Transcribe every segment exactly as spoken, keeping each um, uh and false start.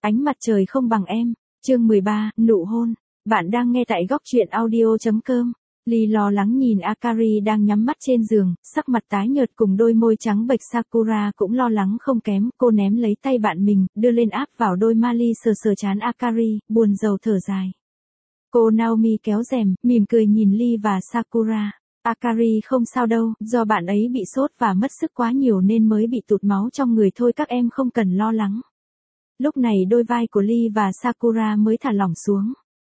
Ánh mặt trời không bằng em. Chương mười ba, nụ hôn. Bạn đang nghe tại góc truyện audio chấm com. Lee lo lắng nhìn Akari đang nhắm mắt trên giường, sắc mặt tái nhợt cùng đôi môi trắng bệch. Sakura cũng lo lắng không kém, cô ném lấy tay bạn mình, đưa lên áp vào đôi Mali sờ sờ trán Akari, buồn rầu thở dài. Cô Naomi kéo rèm, mỉm cười nhìn Lee và Sakura. Akari không sao đâu, do bạn ấy bị sốt và mất sức quá nhiều nên mới bị tụt máu trong người thôi, các em không cần lo lắng. Lúc này đôi vai của Lee và Sakura mới thả lỏng xuống.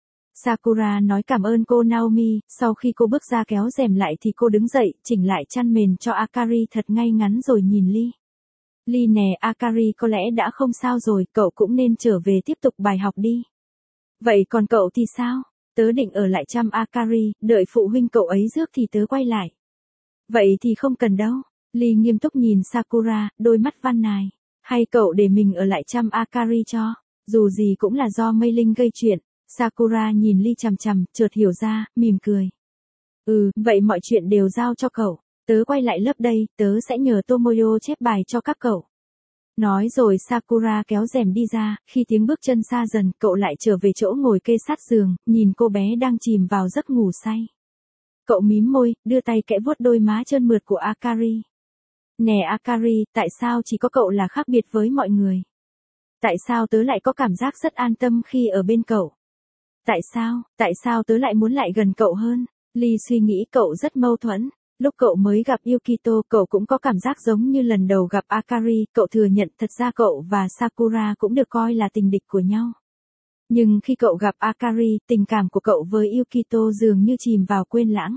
Sakura nói cảm ơn cô Naomi, sau khi cô bước ra kéo rèm lại thì cô đứng dậy, chỉnh lại chăn mền cho Akari thật ngay ngắn rồi nhìn Lee. Lee nè, Akari có lẽ đã không sao rồi, cậu cũng nên trở về tiếp tục bài học đi. Vậy còn cậu thì sao? Tớ định ở lại chăm Akari, đợi phụ huynh cậu ấy rước thì tớ quay lại. Vậy thì không cần đâu. Lee nghiêm túc nhìn Sakura, đôi mắt van nài. Hay cậu để mình ở lại chăm Akari cho, dù gì cũng là do Mei Linh gây chuyện. Sakura nhìn Lee chằm chằm, chợt hiểu ra, mỉm cười. Ừ, vậy mọi chuyện đều giao cho cậu. Tớ quay lại lớp đây, tớ sẽ nhờ Tomoyo chép bài cho các cậu. Nói rồi Sakura kéo rèm đi ra, khi tiếng bước chân xa dần, cậu lại trở về chỗ ngồi kê sát giường, nhìn cô bé đang chìm vào giấc ngủ say. Cậu mím môi, đưa tay kẽ vuốt đôi má trơn mượt của Akari. Nè Akari, tại sao chỉ có cậu là khác biệt với mọi người? Tại sao tớ lại có cảm giác rất an tâm khi ở bên cậu? Tại sao, tại sao tớ lại muốn lại gần cậu hơn? Lee suy nghĩ cậu rất mâu thuẫn. Lúc cậu mới gặp Yukito, cậu cũng có cảm giác giống như lần đầu gặp Akari, cậu thừa nhận thật ra cậu và Sakura cũng được coi là tình địch của nhau. Nhưng khi cậu gặp Akari, tình cảm của cậu với Yukito dường như chìm vào quên lãng.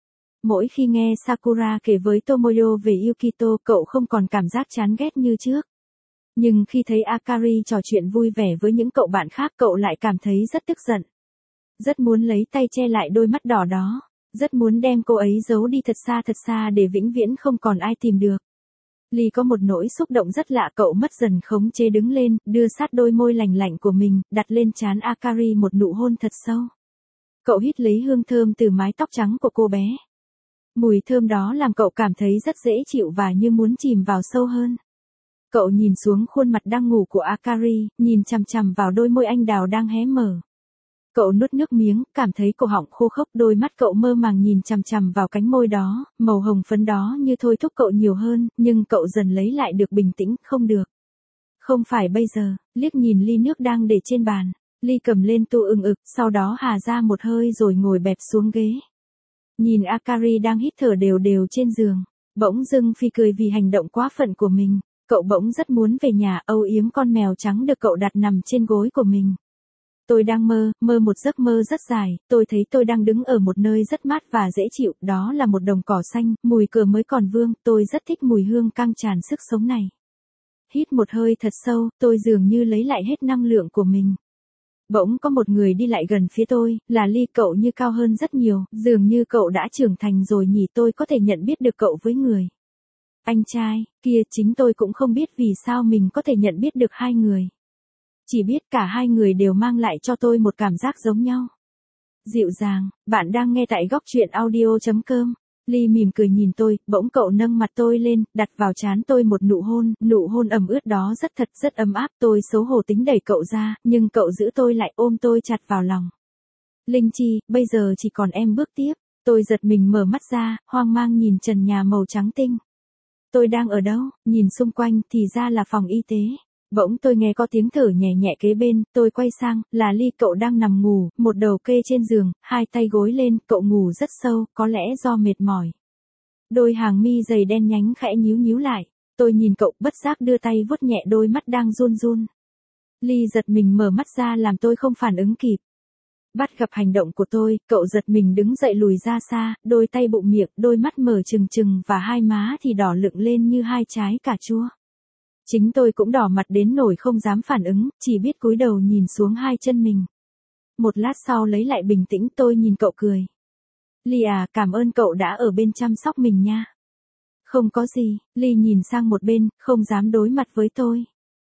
Mỗi khi nghe Sakura kể với Tomoyo về Yukito, cậu không còn cảm giác chán ghét như trước. Nhưng khi thấy Akari trò chuyện vui vẻ với những cậu bạn khác, cậu lại cảm thấy rất tức giận. Rất muốn lấy tay che lại đôi mắt đỏ đó. Rất muốn đem cô ấy giấu đi thật xa thật xa để vĩnh viễn không còn ai tìm được. Lee có một nỗi xúc động rất lạ, cậu mất dần khống chế đứng lên, đưa sát đôi môi lành lạnh của mình, đặt lên trán Akari một nụ hôn thật sâu. Cậu hít lấy hương thơm từ mái tóc trắng của cô bé. Mùi thơm đó làm cậu cảm thấy rất dễ chịu và như muốn chìm vào sâu hơn. Cậu nhìn xuống khuôn mặt đang ngủ của Akari, nhìn chằm chằm vào đôi môi anh đào đang hé mở. Cậu nuốt nước miếng, cảm thấy cổ họng khô khốc, đôi mắt cậu mơ màng nhìn chằm chằm vào cánh môi đó, màu hồng phấn đó như thôi thúc cậu nhiều hơn, nhưng cậu dần lấy lại được bình tĩnh, không được. Không phải bây giờ, liếc nhìn ly nước đang để trên bàn, Lee cầm lên tu ưng ực, sau đó hà ra một hơi rồi ngồi bẹp xuống ghế. Nhìn Akari đang hít thở đều đều trên giường, bỗng dưng phi cười vì hành động quá phận của mình, cậu bỗng rất muốn về nhà, âu yếm con mèo trắng được cậu đặt nằm trên gối của mình. Tôi đang mơ, mơ một giấc mơ rất dài, tôi thấy tôi đang đứng ở một nơi rất mát và dễ chịu, đó là một đồng cỏ xanh, mùi cờ mới còn vương, tôi rất thích mùi hương căng tràn sức sống này. Hít một hơi thật sâu, tôi dường như lấy lại hết năng lượng của mình. Bỗng có một người đi lại gần phía tôi, là Lee, cậu như cao hơn rất nhiều, dường như cậu đã trưởng thành rồi nhỉ, tôi có thể nhận biết được cậu với người. Anh trai, kia chính tôi cũng không biết vì sao mình có thể nhận biết được hai người. Chỉ biết cả hai người đều mang lại cho tôi một cảm giác giống nhau. Dịu dàng, bạn đang nghe tại góc truyện audio chấm com. Lee mỉm cười nhìn tôi, bỗng cậu nâng mặt tôi lên, đặt vào trán tôi một nụ hôn, nụ hôn ẩm ướt đó rất thật, rất ấm áp, tôi xấu hổ tính đẩy cậu ra, nhưng cậu giữ tôi lại, ôm tôi chặt vào lòng. Linh Chi, bây giờ chỉ còn em bước tiếp. Tôi giật mình mở mắt ra, hoang mang nhìn trần nhà màu trắng tinh. Tôi đang ở đâu? Nhìn xung quanh thì ra là phòng y tế. Bỗng tôi nghe có tiếng thở nhẹ nhẹ kế bên, tôi quay sang, là Lee, cậu đang nằm ngủ, một đầu kê trên giường, hai tay gối lên, cậu ngủ rất sâu, có lẽ do mệt mỏi. Đôi hàng mi dày đen nhánh khẽ nhíu nhíu lại, tôi nhìn cậu, bất giác đưa tay vuốt nhẹ đôi mắt đang run run. Lee giật mình mở mắt ra làm tôi không phản ứng kịp. Bắt gặp hành động của tôi, cậu giật mình đứng dậy lùi ra xa, đôi tay bụng miệng, đôi mắt mở trừng trừng và hai má thì đỏ lựng lên như hai trái cà chua. Chính tôi cũng đỏ mặt đến nỗi không dám phản ứng, chỉ biết cúi đầu nhìn xuống hai chân mình. Một lát sau lấy lại bình tĩnh, tôi nhìn cậu cười. Lee à, cảm ơn cậu đã ở bên chăm sóc mình nha. Không có gì, Lee nhìn sang một bên, không dám đối mặt với tôi.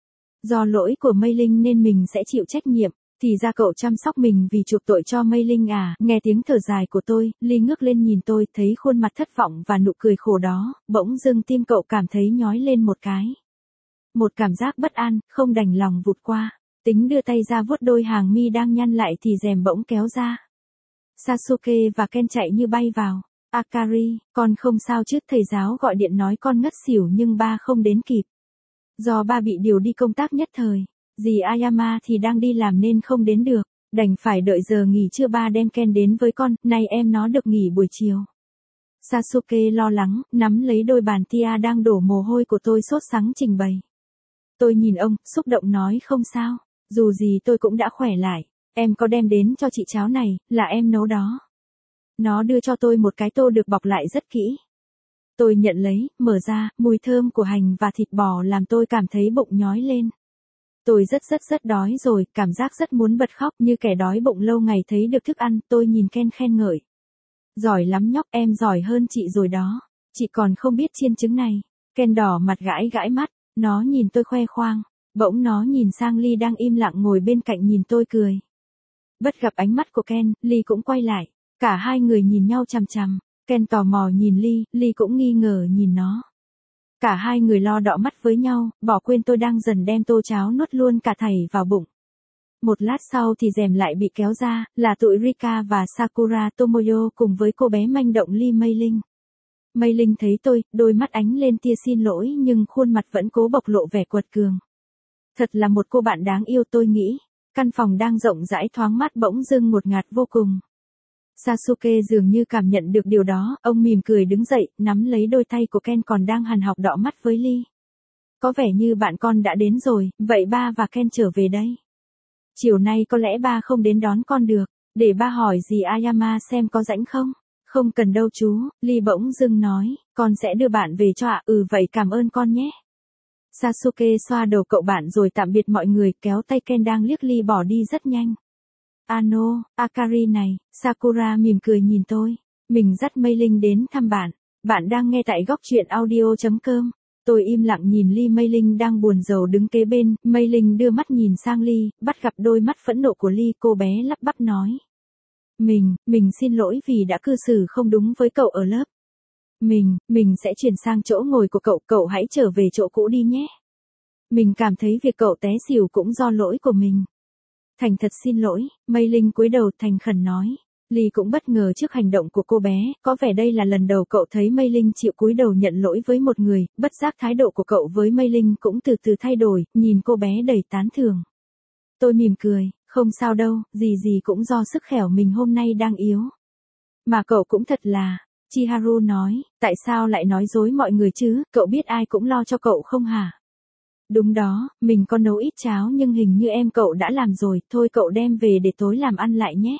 Do lỗi của Mei Linh nên mình sẽ chịu trách nhiệm, thì ra cậu chăm sóc mình vì chuộc tội cho Mei Linh à. Nghe tiếng thở dài của tôi, Lee ngước lên nhìn tôi, thấy khuôn mặt thất vọng và nụ cười khổ đó, bỗng dưng tim cậu cảm thấy nhói lên một cái. Một cảm giác bất an, không đành lòng vụt qua. Tính đưa tay ra vuốt đôi hàng mi đang nhăn lại thì rèm bỗng kéo ra. Sasuke và Ken chạy như bay vào. Akari, con không sao chứ, thầy giáo gọi điện nói con ngất xỉu nhưng ba không đến kịp. Do ba bị điều đi công tác nhất thời, dì Ayama thì đang đi làm nên không đến được, đành phải đợi giờ nghỉ trưa ba đem Ken đến với con, nay em nó được nghỉ buổi chiều. Sasuke lo lắng, nắm lấy đôi bàn tia đang đổ mồ hôi của tôi sốt sắng trình bày. Tôi nhìn ông, xúc động nói không sao, dù gì tôi cũng đã khỏe lại, em có đem đến cho chị cháo này, là em nấu đó. Nó đưa cho tôi một cái tô được bọc lại rất kỹ. Tôi nhận lấy, mở ra, mùi thơm của hành và thịt bò làm tôi cảm thấy bụng nhói lên. Tôi rất rất rất đói rồi, cảm giác rất muốn bật khóc như kẻ đói bụng lâu ngày thấy được thức ăn, tôi nhìn Ken khen ngợi. Giỏi lắm nhóc, em giỏi hơn chị rồi đó, chị còn không biết chiên trứng này. Ken đỏ mặt gãi gãi mắt, nó nhìn tôi khoe khoang, bỗng nó nhìn sang Lee đang im lặng ngồi bên cạnh nhìn tôi cười. Bất gặp ánh mắt của Ken, Lee cũng quay lại, cả hai người nhìn nhau chằm chằm, Ken tò mò nhìn Lee, Lee cũng nghi ngờ nhìn nó. Cả hai người lo đọ mắt với nhau, bỏ quên tôi đang dần đem tô cháo nuốt luôn cả thảy vào bụng. Một lát sau thì rèm lại bị kéo ra, là tụi Rika và Sakura Tomoyo cùng với cô bé manh động Lee Mei Linh. Mei Linh thấy tôi, đôi mắt ánh lên tia xin lỗi nhưng khuôn mặt vẫn cố bộc lộ vẻ quật cường. Thật là một cô bạn đáng yêu tôi nghĩ. Căn phòng đang rộng rãi thoáng mát bỗng dưng ngột ngạt vô cùng. Sasuke dường như cảm nhận được điều đó, ông mỉm cười đứng dậy, nắm lấy đôi tay của Ken còn đang hằn học đọ mắt với Lee. Có vẻ như bạn con đã đến rồi, vậy ba và Ken trở về đây. Chiều nay có lẽ ba không đến đón con được, để ba hỏi dì Ayama xem có rảnh không? Không cần đâu chú, Lee bỗng dưng nói, con sẽ đưa bạn về cho ạ, ừ vậy cảm ơn con nhé. Sasuke xoa đầu cậu bạn rồi tạm biệt mọi người, kéo tay Ken đang liếc Lee bỏ đi rất nhanh. Ano, Akari này, Sakura mỉm cười nhìn tôi. Mình dắt Mei Linh đến thăm bạn. Bạn đang nghe tại góc truyện audio chấm com. Tôi im lặng nhìn Lee. Mei Linh đang buồn rầu đứng kế bên. Mei Linh đưa mắt nhìn sang Lee, bắt gặp đôi mắt phẫn nộ của Lee, cô bé lắp bắp nói. Mình, mình xin lỗi vì đã cư xử không đúng với cậu ở lớp. Mình, mình sẽ chuyển sang chỗ ngồi của cậu, cậu hãy trở về chỗ cũ đi nhé. Mình cảm thấy việc cậu té xỉu cũng do lỗi của mình. Thành thật xin lỗi, Mei Linh cúi đầu thành khẩn nói. Lee cũng bất ngờ trước hành động của cô bé, có vẻ đây là lần đầu cậu thấy Mei Linh chịu cúi đầu nhận lỗi với một người, bất giác thái độ của cậu với Mei Linh cũng từ từ thay đổi, nhìn cô bé đầy tán thưởng. Tôi mỉm cười, không sao đâu, gì gì cũng do sức khỏe mình hôm nay đang yếu. Mà cậu cũng thật là, Chiharu nói, tại sao lại nói dối mọi người chứ, cậu biết ai cũng lo cho cậu không hả? Đúng đó, mình có nấu ít cháo nhưng hình như em cậu đã làm rồi, thôi cậu đem về để tối làm ăn lại nhé.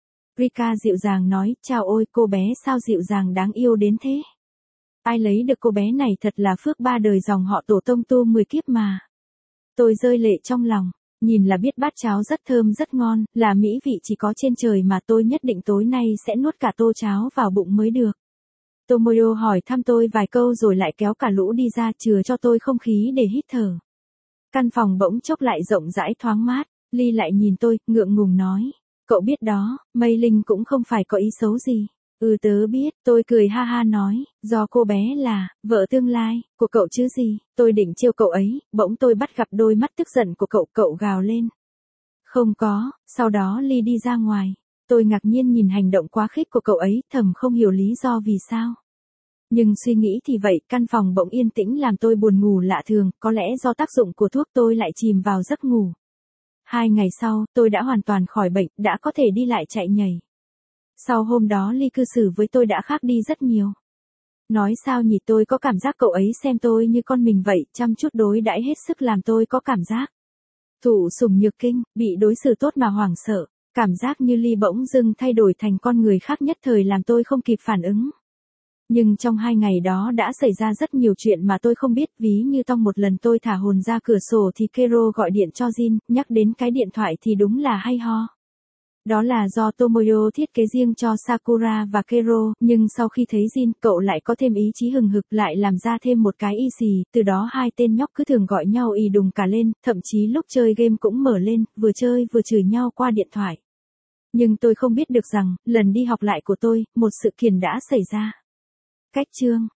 Rika dịu dàng nói, chào ôi cô bé sao dịu dàng đáng yêu đến thế. Ai lấy được cô bé này thật là phước ba đời dòng họ tổ tông tu mười kiếp mà. Tôi rơi lệ trong lòng, nhìn là biết bát cháo rất thơm rất ngon, là mỹ vị chỉ có trên trời mà tôi nhất định tối nay sẽ nuốt cả tô cháo vào bụng mới được. Tomoyo hỏi thăm tôi vài câu rồi lại kéo cả lũ đi ra chừa cho tôi không khí để hít thở. Căn phòng bỗng chốc lại rộng rãi thoáng mát, Lee lại nhìn tôi, ngượng ngùng nói. Cậu biết đó, Mei Linh cũng không phải có ý xấu gì. Ừ tớ biết, tôi cười ha ha nói, do cô bé là, vợ tương lai, của cậu chứ gì, tôi định trêu cậu ấy, bỗng tôi bắt gặp đôi mắt tức giận của cậu, cậu gào lên. Không có, sau đó Lee đi ra ngoài, tôi ngạc nhiên nhìn hành động quá khích của cậu ấy, thầm không hiểu lý do vì sao. Nhưng suy nghĩ thì vậy, căn phòng bỗng yên tĩnh làm tôi buồn ngủ lạ thường, có lẽ do tác dụng của thuốc tôi lại chìm vào giấc ngủ. Hai ngày sau, tôi đã hoàn toàn khỏi bệnh, đã có thể đi lại chạy nhảy. Sau hôm đó Lee cư xử với tôi đã khác đi rất nhiều. Nói sao nhỉ, tôi có cảm giác cậu ấy xem tôi như con mình vậy, chăm chút đối đãi hết sức làm tôi có cảm giác thụ sủng nhược kinh, bị đối xử tốt mà hoảng sợ. Cảm giác như Lee bỗng dưng thay đổi thành con người khác nhất thời làm tôi không kịp phản ứng. Nhưng trong hai ngày đó đã xảy ra rất nhiều chuyện mà tôi không biết, ví như trong một lần tôi thả hồn ra cửa sổ thì Kero gọi điện cho Jin, nhắc đến cái điện thoại thì đúng là hay ho. Đó là do Tomoyo thiết kế riêng cho Sakura và Kero, nhưng sau khi thấy Jin, cậu lại có thêm ý chí hừng hực lại làm ra thêm một cái y xì, từ đó hai tên nhóc cứ thường gọi nhau ì đùng cả lên, thậm chí lúc chơi game cũng mở lên, vừa chơi vừa chửi nhau qua điện thoại. Nhưng tôi không biết được rằng, lần đi học lại của tôi, một sự kiện đã xảy ra. Cách chương